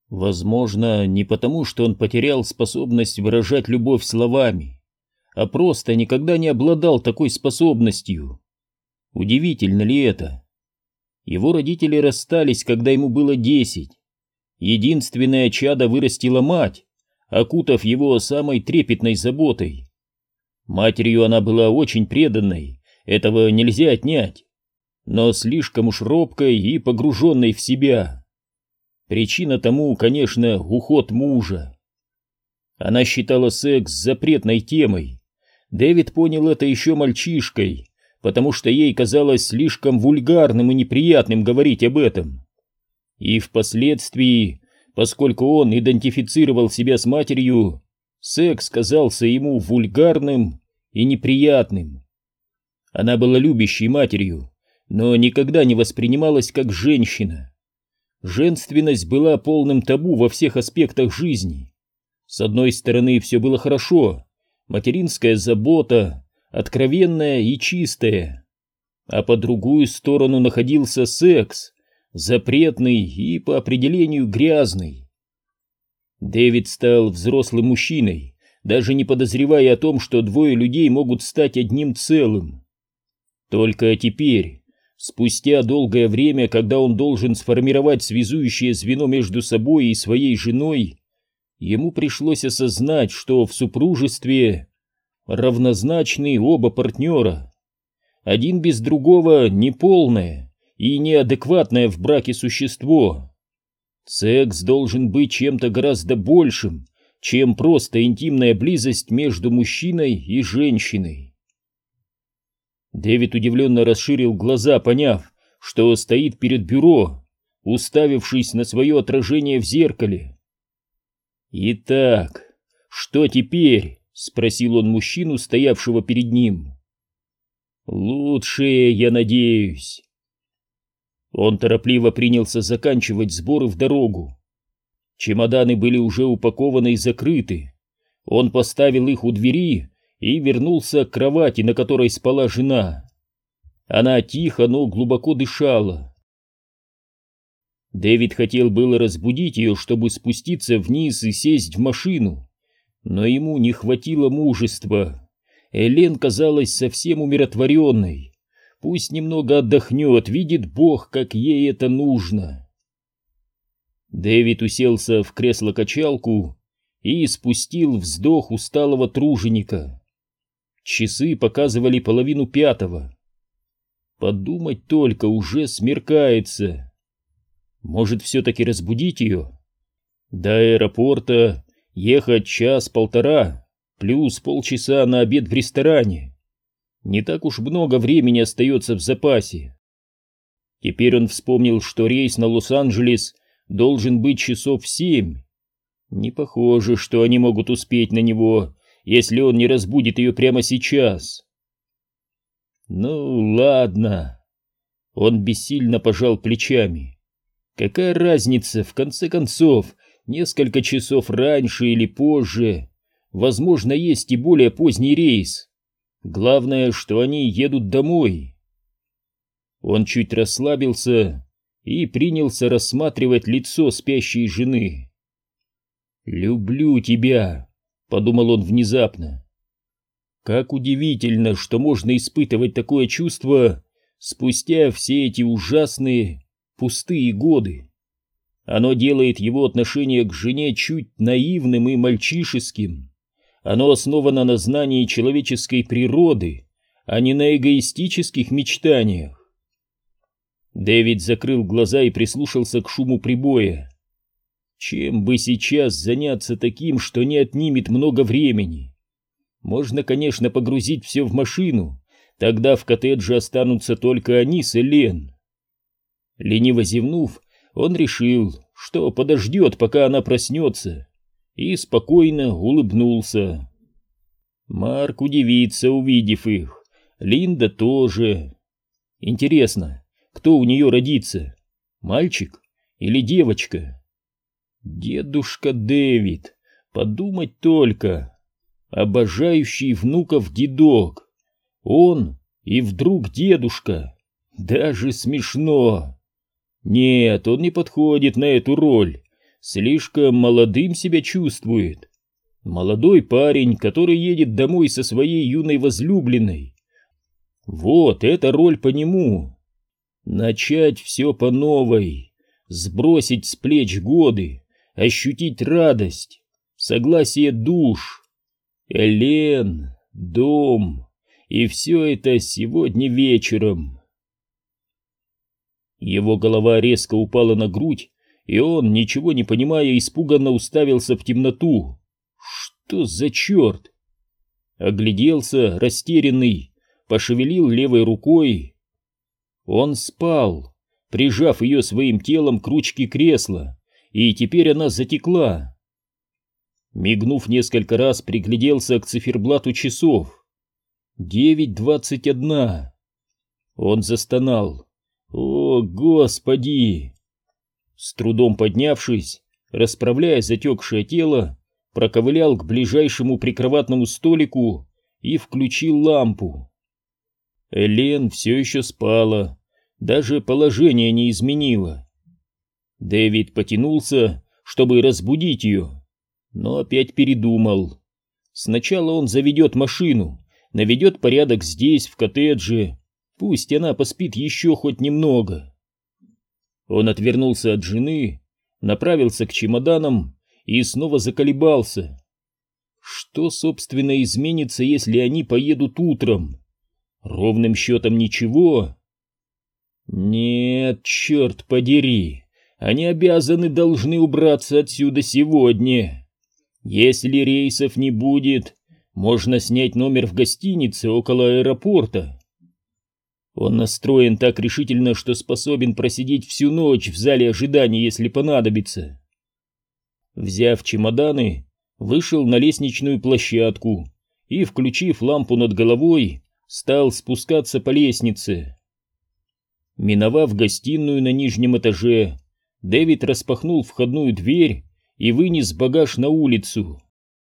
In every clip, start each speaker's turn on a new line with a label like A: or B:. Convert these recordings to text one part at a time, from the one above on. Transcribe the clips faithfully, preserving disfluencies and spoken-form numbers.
A: Возможно, не потому, что он потерял способность выражать любовь словами, а просто никогда не обладал такой способностью. Удивительно ли это? Его родители расстались, когда ему было десять. Единственное чадо вырастила мать, окутав его самой трепетной заботой. Матерью она была очень преданной, этого нельзя отнять, но слишком уж робкой и погруженной в себя. Причина тому, конечно, уход мужа. Она считала секс запретной темой. Дэвид понял это еще мальчишкой, потому что ей казалось слишком вульгарным и неприятным говорить об этом. И впоследствии, поскольку он идентифицировал себя с матерью, секс казался ему вульгарным и неприятным. Она была любящей матерью, но никогда не воспринималась как женщина. Женственность была полным табу во всех аспектах жизни. С одной стороны, все было хорошо, материнская забота, откровенная и чистая, а по другую сторону находился секс, запретный и по определению грязный. Дэвид стал взрослым мужчиной, даже не подозревая о том, что двое людей могут стать одним целым. Только теперь, спустя долгое время, когда он должен сформировать связующее звено между собой и своей женой, ему пришлось осознать, что в супружестве равнозначны оба партнера. Один без другого неполное и неадекватное в браке существо. Секс должен быть чем-то гораздо большим, чем просто интимная близость между мужчиной и женщиной. Дэвид удивленно расширил глаза, поняв, что стоит перед бюро, уставившись на свое отражение в зеркале. «Итак, что теперь?» — спросил он мужчину, стоявшего перед ним. «Лучшее, я надеюсь». Он торопливо принялся заканчивать сборы в дорогу. Чемоданы были уже упакованы и закрыты. Он поставил их у двери и вернулся к кровати, на которой спала жена. Она тихо, но глубоко дышала. Дэвид хотел было разбудить ее, чтобы спуститься вниз и сесть в машину, но ему не хватило мужества. Элен казалась совсем умиротворенной. Пусть немного отдохнет, видит Бог, как ей это нужно. Дэвид уселся в кресло-качалку и спустил вздох усталого труженика. Часы показывали половину пятого. Подумать только, уже смеркается. Может, все-таки разбудить ее? До аэропорта ехать час-полтора, плюс полчаса на обед в ресторане. Не так уж много времени остается в запасе. Теперь он вспомнил, что рейс на Лос-Анджелес должен быть часов в семь. Не похоже, что они могут успеть на него, если он не разбудит ее прямо сейчас. Ну, ладно. Он бессильно пожал плечами. Какая разница, в конце концов, несколько часов раньше или позже. Возможно, есть и более поздний рейс. Главное, что они едут домой. Он чуть расслабился и принялся рассматривать лицо спящей жены. «Люблю тебя», — подумал он внезапно. Как удивительно, что можно испытывать такое чувство спустя все эти ужасные, пустые годы. Оно делает его отношение к жене чуть наивным и мальчишеским. Оно основано на знании человеческой природы, а не на эгоистических мечтаниях. Дэвид закрыл глаза и прислушался к шуму прибоя. Чем бы сейчас заняться таким, что не отнимет много времени? Можно, конечно, погрузить все в машину, тогда в коттедже останутся только они с Элен. Лениво зевнув, он решил, что подождет, пока она проснется, и спокойно улыбнулся. Марк удивится, увидев их, Линда тоже. Интересно, кто у нее родится, мальчик или девочка? Дедушка Дэвид, подумать только, обожающий внуков дедок, он и вдруг дедушка, даже смешно. Нет, он не подходит на эту роль, слишком молодым себя чувствует. Молодой парень, который едет домой со своей юной возлюбленной. Вот эта роль по нему. Начать все по новой, сбросить с плеч годы, ощутить радость, согласие душ. Элен, дом, и все это сегодня вечером. Его голова резко упала на грудь, и он, ничего не понимая, испуганно уставился в темноту. Что за черт? Огляделся, растерянный, пошевелил левой рукой. Он спал, прижав ее своим телом к ручке кресла, и теперь она затекла. Мигнув несколько раз, пригляделся к циферблату часов. Девять двадцать одна. Он застонал. О, Господи! С трудом поднявшись, расправляя затекшее тело, проковылял к ближайшему прикроватному столику и включил лампу. Элен все еще спала, даже положение не изменила. Дэвид потянулся, чтобы разбудить ее, но опять передумал. Сначала он заведет машину, наведет порядок здесь, в коттедже, пусть она поспит еще хоть немного. Он отвернулся от жены, направился к чемоданам и снова заколебался. Что, собственно, изменится, если они поедут утром? Ровным счетом ничего. Нет, черт подери, они обязаны, должны убраться отсюда сегодня. Если рейсов не будет, можно снять номер в гостинице около аэропорта. Он настроен так решительно, что способен просидеть всю ночь в зале ожидания, если понадобится. Взяв чемоданы, вышел на лестничную площадку и, включив лампу над головой, стал спускаться по лестнице. Миновав гостиную на нижнем этаже, Дэвид распахнул входную дверь и вынес багаж на улицу.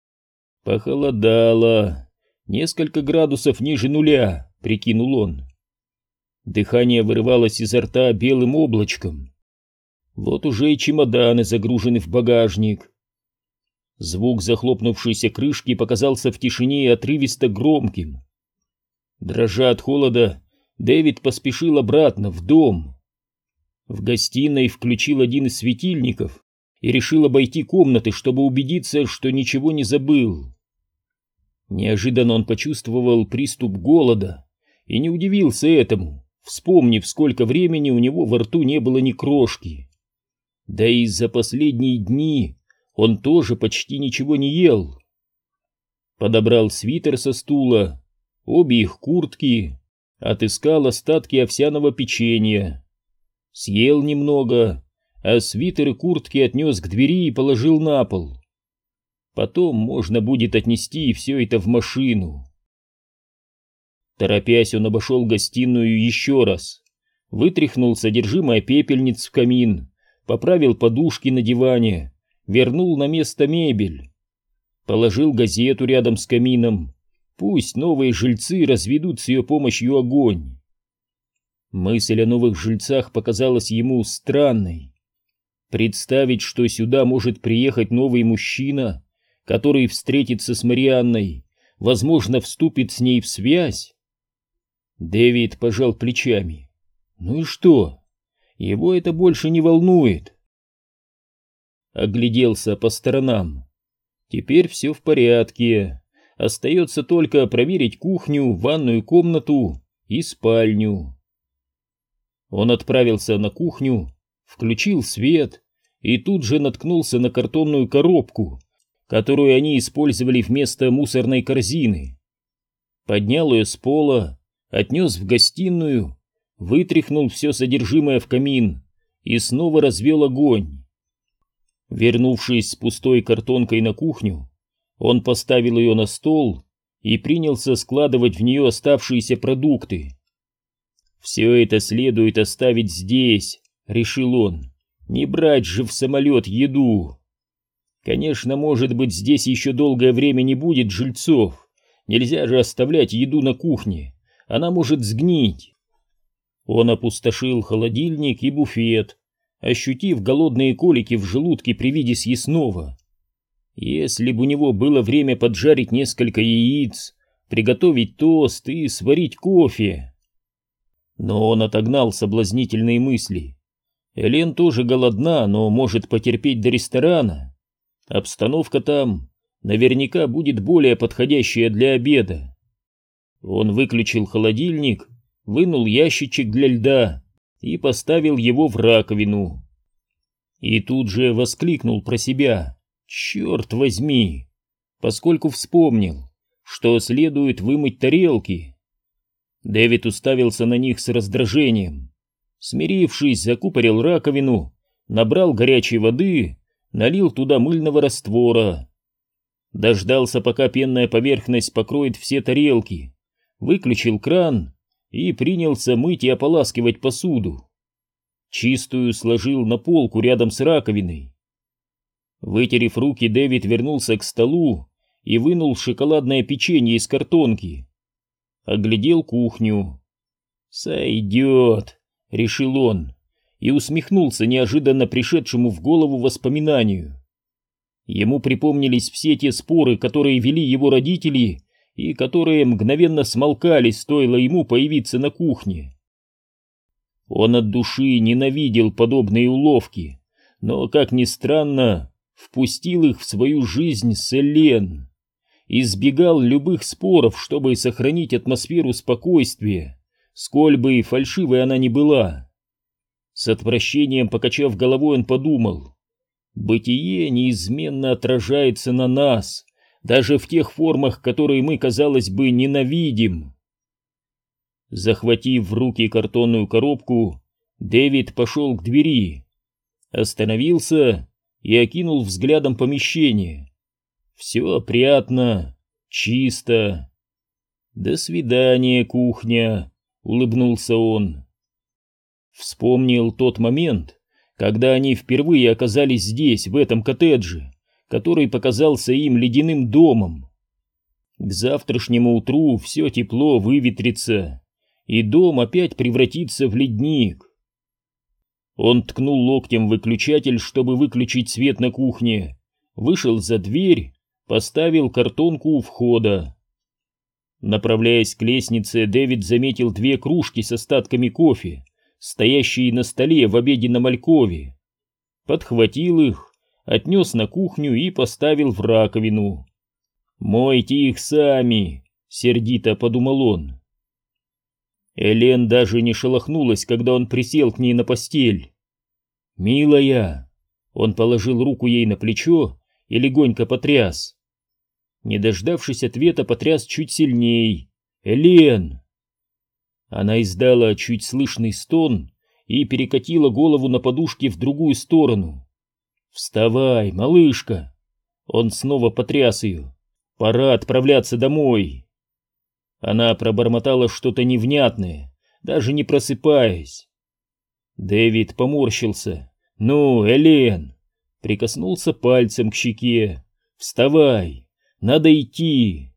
A: Похолодало. Несколько градусов ниже нуля, прикинул он. Дыхание вырывалось изо рта белым облачком. Вот уже и чемоданы загружены в багажник. Звук захлопнувшейся крышки показался в тишине отрывисто громким. Дрожа от холода, Дэвид поспешил обратно в дом. В гостиной включил один из светильников и решил обойти комнаты, чтобы убедиться, что ничего не забыл. Неожиданно он почувствовал приступ голода и не удивился этому, вспомнив, сколько времени у него во рту не было ни крошки. Да и за последние дни он тоже почти ничего не ел. Подобрал свитер со стула, обе их куртки, отыскал остатки овсяного печенья. Съел немного, а свитер и куртки отнес к двери и положил на пол. Потом можно будет отнести все это в машину. Торопясь, он обошел гостиную еще раз, вытряхнул содержимое пепельниц в камин, поправил подушки на диване, вернул на место мебель, положил газету рядом с камином, пусть новые жильцы разведут с ее помощью огонь. Мысль о новых жильцах показалась ему странной. Представить, что сюда может приехать новый мужчина, который встретится с Марианной, возможно, вступит с ней в связь. Дэвид пожал плечами. Ну и что? Его это больше не волнует. Огляделся по сторонам. Теперь все в порядке. Остается только проверить кухню, ванную комнату и спальню. Он отправился на кухню, включил свет и тут же наткнулся на картонную коробку, которую они использовали вместо мусорной корзины. Поднял ее с пола, отнес в гостиную, вытряхнул все содержимое в камин и снова развел огонь. Вернувшись с пустой картонкой на кухню, он поставил ее на стол и принялся складывать в нее оставшиеся продукты. «Все это следует оставить здесь», — решил он, — «не брать же в самолет еду». Конечно, может быть, здесь еще долгое время не будет жильцов, нельзя же оставлять еду на кухне, она может сгнить. Он опустошил холодильник и буфет, ощутив голодные колики в желудке при виде съестного. Если бы у него было время поджарить несколько яиц, приготовить тост и сварить кофе. Но он отогнал соблазнительные мысли. Элен тоже голодна, но может потерпеть до ресторана. Обстановка там наверняка будет более подходящая для обеда. Он выключил холодильник, вынул ящичек для льда и поставил его в раковину. И тут же воскликнул про себя: «Черт возьми!», поскольку вспомнил, что следует вымыть тарелки. Дэвид уставился на них с раздражением. Смирившись, закупорил раковину, набрал горячей воды, налил туда мыльного раствора. Дождался, пока пенная поверхность покроет все тарелки, выключил кран и принялся мыть и ополаскивать посуду. Чистую сложил на полку рядом с раковиной. Вытерев руки, Дэвид вернулся к столу и вынул шоколадное печенье из картонки. Оглядел кухню. «Сойдет», — решил он, и усмехнулся неожиданно пришедшему в голову воспоминанию. Ему припомнились все те споры, которые вели его родители и которые мгновенно смолкали, стоило ему появиться на кухне. Он от души ненавидел подобные уловки, но, как ни странно, впустил их в свою жизнь с Элен. Избегал любых споров, чтобы сохранить атмосферу спокойствия, сколь бы и фальшивой она ни была. С отвращением покачав головой, он подумал: бытие неизменно отражается на нас, даже в тех формах, которые мы, казалось бы, ненавидим. Захватив в руки картонную коробку, Дэвид пошел к двери, остановился и окинул взглядом помещение. Все опрятно, чисто. «До свидания, кухня», — улыбнулся он. Вспомнил тот момент, когда они впервые оказались здесь, в этом коттедже, который показался им ледяным домом. К завтрашнему утру все тепло выветрится, и дом опять превратится в ледник. Он ткнул локтем в выключатель, чтобы выключить свет на кухне, вышел за дверь, поставил картонку у входа. Направляясь к лестнице, Дэвид заметил две кружки с остатками кофе, стоящие на столе в обеденном алькове. Подхватил их, отнес на кухню и поставил в раковину. «Мойте их сами», — сердито подумал он. Элен даже не шелохнулась, когда он присел к ней на постель. «Милая», — он положил руку ей на плечо и легонько потряс. Не дождавшись ответа, потряс чуть сильней. «Элен!» Она издала чуть слышный стон и перекатила голову на подушке в другую сторону. «Вставай, малышка!» Он снова потряс ее. «Пора отправляться домой!» Она пробормотала что-то невнятное, даже не просыпаясь. Дэвид поморщился. «Ну, Элен!» Прикоснулся пальцем к щеке. «Вставай! Надо идти!»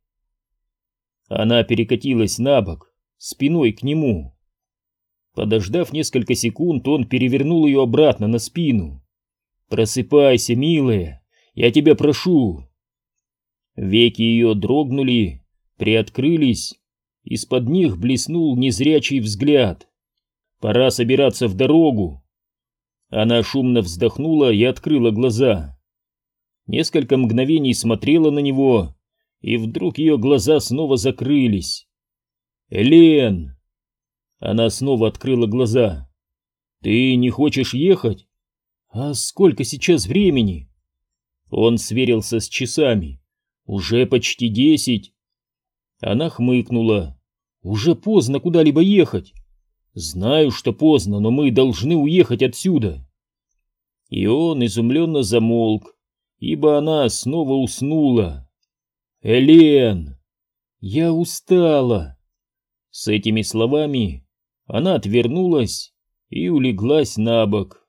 A: Она перекатилась на бок, спиной к нему. Подождав несколько секунд, он перевернул ее обратно на спину. «Просыпайся, милая, я тебя прошу!» Веки ее дрогнули, приоткрылись, из-под них блеснул незрячий взгляд. «Пора собираться в дорогу!» Она шумно вздохнула и открыла глаза. Несколько мгновений смотрела на него, и вдруг ее глаза снова закрылись. «Элен!» Она снова открыла глаза. «Ты не хочешь ехать?» «А сколько сейчас времени?» Он сверился с часами. «Уже почти десять». Она хмыкнула. «Уже поздно куда-либо ехать». «Знаю, что поздно, но мы должны уехать отсюда». И он изумленно замолк, ибо она снова уснула. «Элен! Я устала!» С этими словами она отвернулась и улеглась на бок.